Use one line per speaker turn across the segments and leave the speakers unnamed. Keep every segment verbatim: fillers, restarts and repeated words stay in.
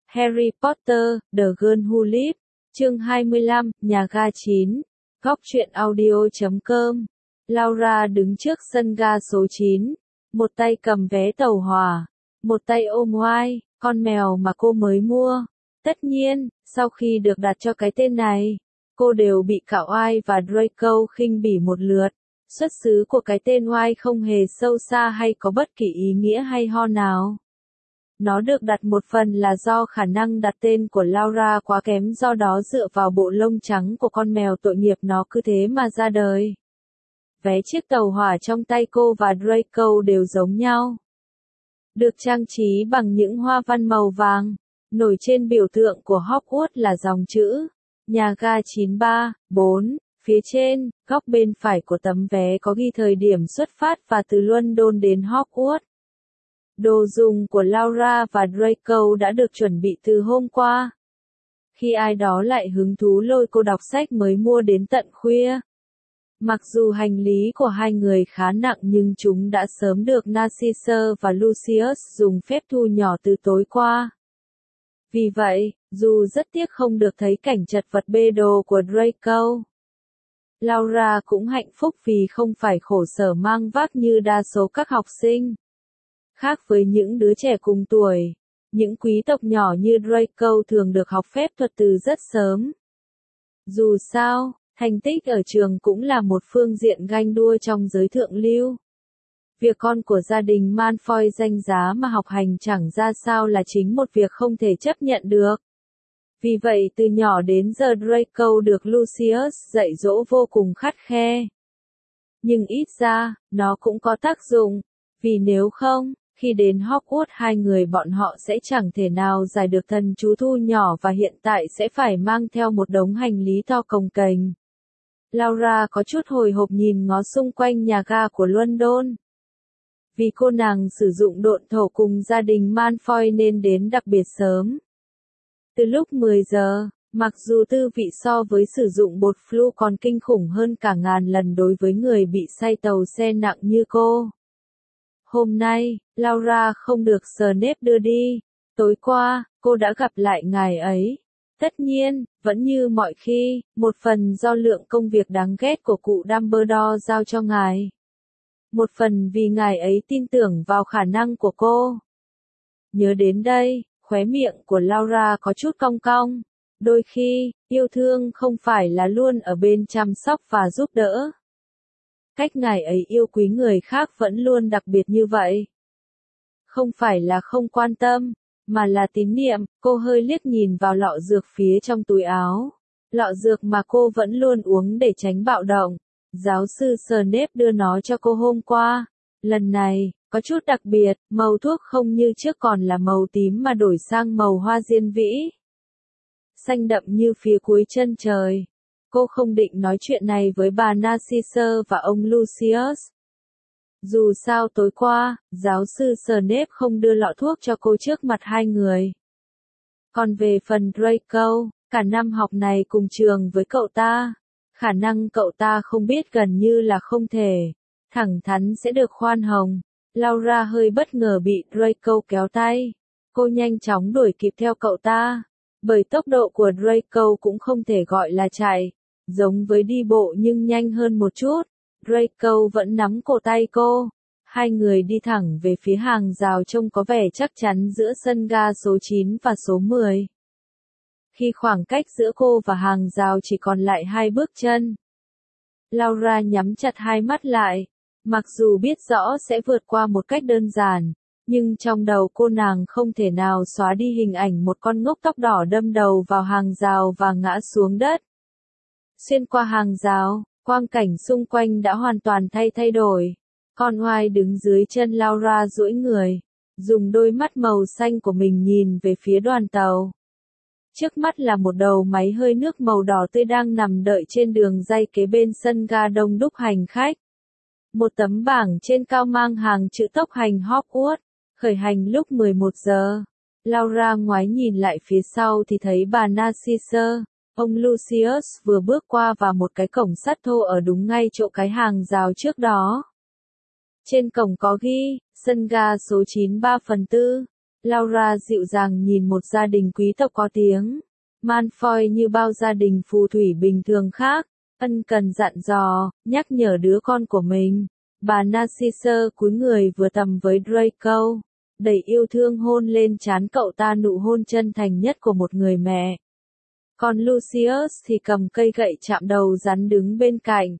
Harry Potter, The Girl Who Lived, chương hai mươi lăm, nhà ga chín, góc truyện audio chấm com. Laura đứng trước sân ga số chín, một tay cầm vé tàu hỏa, một tay ôm Oai, con mèo mà cô mới mua. Tất nhiên, sau khi được đặt cho cái tên này, cô đều bị cả Oai và Draco khinh bỉ một lượt. Xuất xứ của cái tên Oai không hề sâu xa hay có bất kỳ ý nghĩa hay ho nào. Nó được đặt một phần là do khả năng đặt tên của Laura quá kém, do đó dựa vào bộ lông trắng của con mèo tội nghiệp nó cứ thế mà ra đời. Vé chiếc tàu hỏa trong tay cô và Draco đều giống nhau. Được trang trí bằng những hoa văn màu vàng, nổi trên biểu tượng của Hogwarts là dòng chữ nhà ga chín ba bốn. Phía trên, góc bên phải của tấm vé có ghi thời điểm xuất phát và từ London đến Hogwarts. Đồ dùng của Laura và Draco đã được chuẩn bị từ hôm qua. Khi ai đó lại hứng thú lôi cô đọc sách mới mua đến tận khuya. Mặc dù hành lý của hai người khá nặng nhưng chúng đã sớm được Narcissa và Lucius dùng phép thu nhỏ từ tối qua. Vì vậy, dù rất tiếc không được thấy cảnh chật vật bê đồ của Draco, Laura cũng hạnh phúc vì không phải khổ sở mang vác như đa số các học sinh. Khác với những đứa trẻ cùng tuổi, những quý tộc nhỏ như Draco thường được học phép thuật từ rất sớm. Dù sao, thành tích ở trường cũng là một phương diện ganh đua trong giới thượng lưu. Việc con của gia đình Malfoy danh giá mà học hành chẳng ra sao là chính một việc không thể chấp nhận được. Vì vậy từ nhỏ đến giờ Draco được Lucius dạy dỗ vô cùng khắt khe. Nhưng ít ra, nó cũng có tác dụng, vì nếu không, khi đến Hogwarts hai người bọn họ sẽ chẳng thể nào giải được thần chú thu nhỏ và hiện tại sẽ phải mang theo một đống hành lý to cồng kềnh. Laura có chút hồi hộp nhìn ngó xung quanh nhà ga của London. Vì cô nàng sử dụng độn thổ cùng gia đình Malfoy nên đến đặc biệt sớm. Từ lúc mười giờ, mặc dù tư vị so với sử dụng bột flu còn kinh khủng hơn cả ngàn lần đối với người bị say tàu xe nặng như cô. Hôm nay, Laura không được Snape đưa đi. Tối qua, cô đã gặp lại ngài ấy. Tất nhiên, vẫn như mọi khi, một phần do lượng công việc đáng ghét của cụ Dumbledore giao cho ngài. Một phần vì ngài ấy tin tưởng vào khả năng của cô. Nhớ đến đây, khóe miệng của Laura có chút cong cong. Đôi khi, yêu thương không phải là luôn ở bên chăm sóc và giúp đỡ. Cách ngài ấy yêu quý người khác vẫn luôn đặc biệt như vậy. Không phải là không quan tâm, mà là tín niệm. Cô hơi liếc nhìn vào lọ dược phía trong túi áo. Lọ dược mà cô vẫn luôn uống để tránh bạo động. Giáo sư Snape đưa nó cho cô hôm qua. Lần này, có chút đặc biệt, màu thuốc không như trước còn là màu tím mà đổi sang màu hoa diên vĩ. Xanh đậm như phía cuối chân trời. Cô không định nói chuyện này với bà Narcissa và ông Lucius. Dù sao tối qua, giáo sư Snape không đưa lọ thuốc cho cô trước mặt hai người. Còn về phần Draco, cả năm học này cùng trường với cậu ta. Khả năng cậu ta không biết gần như là không thể. Thẳng thắn sẽ được khoan hồng. Laura hơi bất ngờ bị Draco kéo tay. Cô nhanh chóng đuổi kịp theo cậu ta. Bởi tốc độ của Draco cũng không thể gọi là chạy. Giống với đi bộ nhưng nhanh hơn một chút. Draco vẫn nắm cổ tay cô. Hai người đi thẳng về phía hàng rào trông có vẻ chắc chắn giữa sân ga số chín và số mười. Khi khoảng cách giữa cô và hàng rào chỉ còn lại hai bước chân. Laura nhắm chặt hai mắt lại. Mặc dù biết rõ sẽ vượt qua một cách đơn giản, nhưng trong đầu cô nàng không thể nào xóa đi hình ảnh một con ngốc tóc đỏ đâm đầu vào hàng rào và ngã xuống đất. Xuyên qua hàng rào, quang cảnh xung quanh đã hoàn toàn thay thay đổi. Con Oai đứng dưới chân Laura duỗi người, dùng đôi mắt màu xanh của mình nhìn về phía đoàn tàu. Trước mắt là một đầu máy hơi nước màu đỏ tươi đang nằm đợi trên đường ray kế bên sân ga đông đúc hành khách. Một tấm bảng trên cao mang hàng chữ tốc hành Hogwarts, khởi hành lúc mười một giờ. Laura ngoái nhìn lại phía sau thì thấy bà Narcissa, ông Lucius vừa bước qua và một cái cổng sắt thô ở đúng ngay chỗ cái hàng rào trước đó. Trên cổng có ghi, sân ga số chín ba phần tư. Laura dịu dàng nhìn một gia đình quý tộc có tiếng. Malfoy như bao gia đình phù thủy bình thường khác, ân cần dặn dò, nhắc nhở đứa con của mình. Bà Narcissa cúi người vừa tầm với Draco, đầy yêu thương hôn lên trán cậu ta, nụ hôn chân thành nhất của một người mẹ. Còn Lucius thì cầm cây gậy chạm đầu rắn đứng bên cạnh.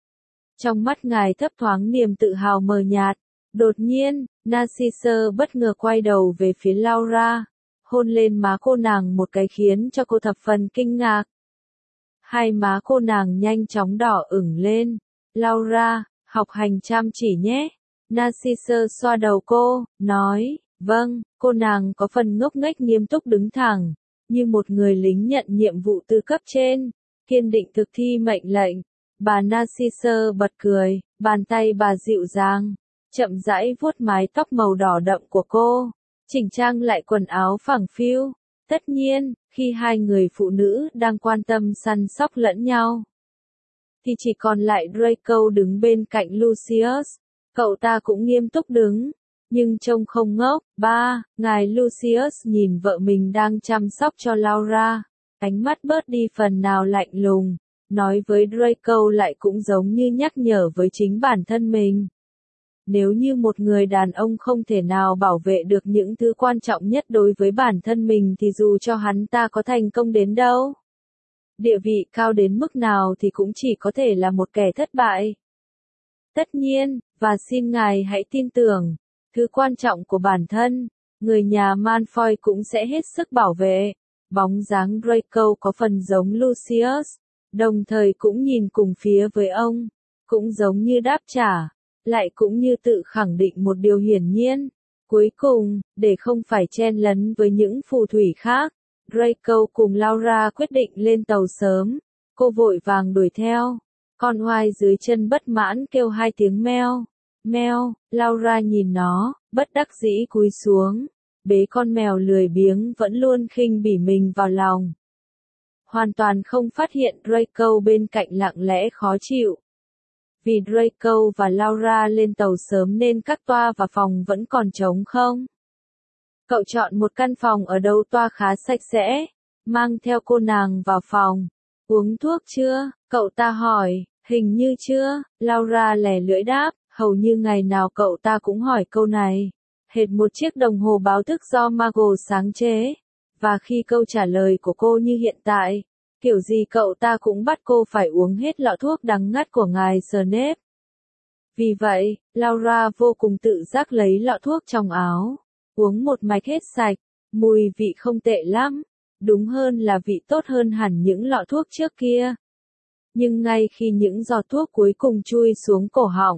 Trong mắt ngài thấp thoáng niềm tự hào mờ nhạt. Đột nhiên, Narcissa bất ngờ quay đầu về phía Laura, hôn lên má cô nàng một cái khiến cho cô thập phần kinh ngạc. Hai má cô nàng nhanh chóng đỏ ửng lên. Laura, học hành chăm chỉ nhé. Narcissa xoa đầu cô, nói, vâng. Cô nàng có phần ngốc nghếch nghiêm túc đứng thẳng, như một người lính nhận nhiệm vụ từ cấp trên, kiên định thực thi mệnh lệnh. Bà Narcissa bật cười, bàn tay bà dịu dàng, chậm rãi vuốt mái tóc màu đỏ đậm của cô, chỉnh trang lại quần áo phẳng phiu. Tất nhiên, khi hai người phụ nữ đang quan tâm săn sóc lẫn nhau, thì chỉ còn lại Draco đứng bên cạnh Lucius. Cậu ta cũng nghiêm túc đứng, nhưng trông không ngốc. Ba, ngài Lucius nhìn vợ mình đang chăm sóc cho Laura, ánh mắt bớt đi phần nào lạnh lùng, nói với Draco lại cũng giống như nhắc nhở với chính bản thân mình. Nếu như một người đàn ông không thể nào bảo vệ được những thứ quan trọng nhất đối với bản thân mình thì dù cho hắn ta có thành công đến đâu, địa vị cao đến mức nào thì cũng chỉ có thể là một kẻ thất bại. Tất nhiên, và xin ngài hãy tin tưởng, thứ quan trọng của bản thân, người nhà Malfoy cũng sẽ hết sức bảo vệ. Bóng dáng Draco có phần giống Lucius, đồng thời cũng nhìn cùng phía với ông, cũng giống như đáp trả, lại cũng như tự khẳng định một điều hiển nhiên. Cuối cùng, để không phải chen lấn với những phù thủy khác, Draco cùng Laura quyết định lên tàu sớm. Cô vội vàng đuổi theo. Con oai dưới chân bất mãn kêu hai tiếng meo. Meo, Laura nhìn nó, bất đắc dĩ cúi xuống, bế con mèo lười biếng vẫn luôn khinh bỉ mình vào lòng. Hoàn toàn không phát hiện Draco bên cạnh lặng lẽ khó chịu. Vì Draco và Laura lên tàu sớm nên các toa và phòng vẫn còn trống không. Cậu chọn một căn phòng ở đâu toa khá sạch sẽ, mang theo cô nàng vào phòng. Uống thuốc chưa? Cậu ta hỏi. Hình như chưa, Laura lè lưỡi đáp, hầu như ngày nào cậu ta cũng hỏi câu này. Hệt một chiếc đồng hồ báo thức do Mago sáng chế. Và khi câu trả lời của cô như hiện tại, kiểu gì cậu ta cũng bắt cô phải uống hết lọ thuốc đắng ngắt của ngài Snape. Vì vậy, Laura vô cùng tự giác lấy lọ thuốc trong áo, uống một mạch hết sạch, mùi vị không tệ lắm, đúng hơn là vị tốt hơn hẳn những lọ thuốc trước kia. Nhưng ngay khi những giọt thuốc cuối cùng chui xuống cổ họng,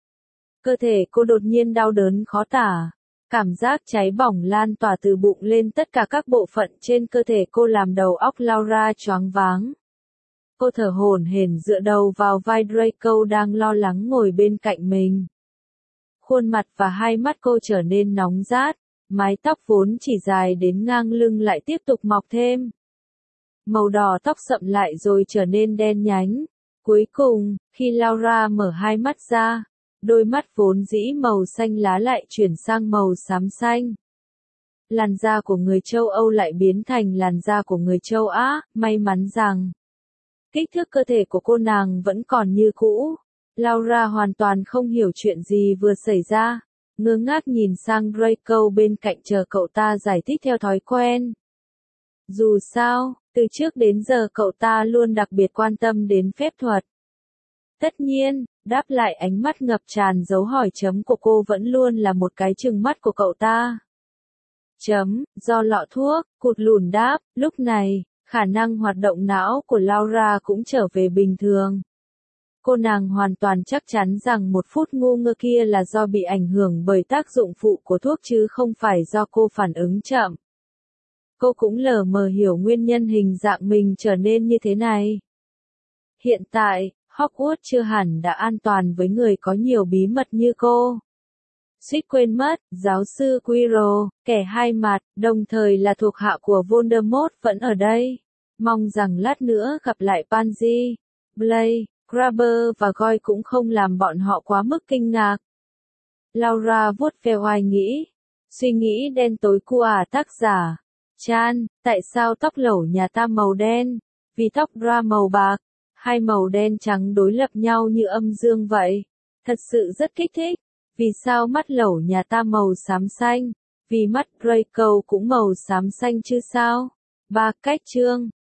cơ thể cô đột nhiên đau đớn khó tả. Cảm giác cháy bỏng lan tỏa từ bụng lên tất cả các bộ phận trên cơ thể cô làm đầu óc Laura choáng váng. Cô thở hổn hển dựa đầu vào vai Draco đang lo lắng ngồi bên cạnh mình. Khuôn mặt và hai mắt cô trở nên nóng rát, mái tóc vốn chỉ dài đến ngang lưng lại tiếp tục mọc thêm. Màu đỏ tóc sậm lại rồi trở nên đen nhánh. Cuối cùng, khi Laura mở hai mắt ra, đôi mắt vốn dĩ màu xanh lá lại chuyển sang màu xám xanh. Làn da của người châu Âu lại biến thành làn da của người châu Á, may mắn rằng kích thước cơ thể của cô nàng vẫn còn như cũ. Laura hoàn toàn không hiểu chuyện gì vừa xảy ra, ngơ ngác nhìn sang Draco bên cạnh chờ cậu ta giải thích theo thói quen. Dù sao, từ trước đến giờ cậu ta luôn đặc biệt quan tâm đến phép thuật. Tất nhiên, đáp lại ánh mắt ngập tràn dấu hỏi chấm của cô vẫn luôn là một cái trừng mắt của cậu ta. Chấm, do lọ thuốc, cụt lùn đáp, lúc này, khả năng hoạt động não của Laura cũng trở về bình thường. Cô nàng hoàn toàn chắc chắn rằng một phút ngu ngơ kia là do bị ảnh hưởng bởi tác dụng phụ của thuốc chứ không phải do cô phản ứng chậm. Cô cũng lờ mờ hiểu nguyên nhân hình dạng mình trở nên như thế này. Hiện tại, Hogwarts chưa hẳn đã an toàn với người có nhiều bí mật như cô. Suýt quên mất, giáo sư Quirrell, kẻ hai mặt, đồng thời là thuộc hạ của Voldemort vẫn ở đây. Mong rằng lát nữa gặp lại Pansy, Blake, Crabber và Goyle cũng không làm bọn họ quá mức kinh ngạc. Laura vuốt ve oai nghĩ. Suy nghĩ đen tối của à tác giả. Chan, tại sao tóc lẩu nhà ta màu đen? Vì tóc ra màu bạc. Hai màu đen trắng đối lập nhau như âm dương vậy. Thật sự rất kích thích. Vì sao mắt lẩu nhà ta màu xám xanh? Vì mắt Draco cũng màu xám xanh chứ sao? Ba cách chương.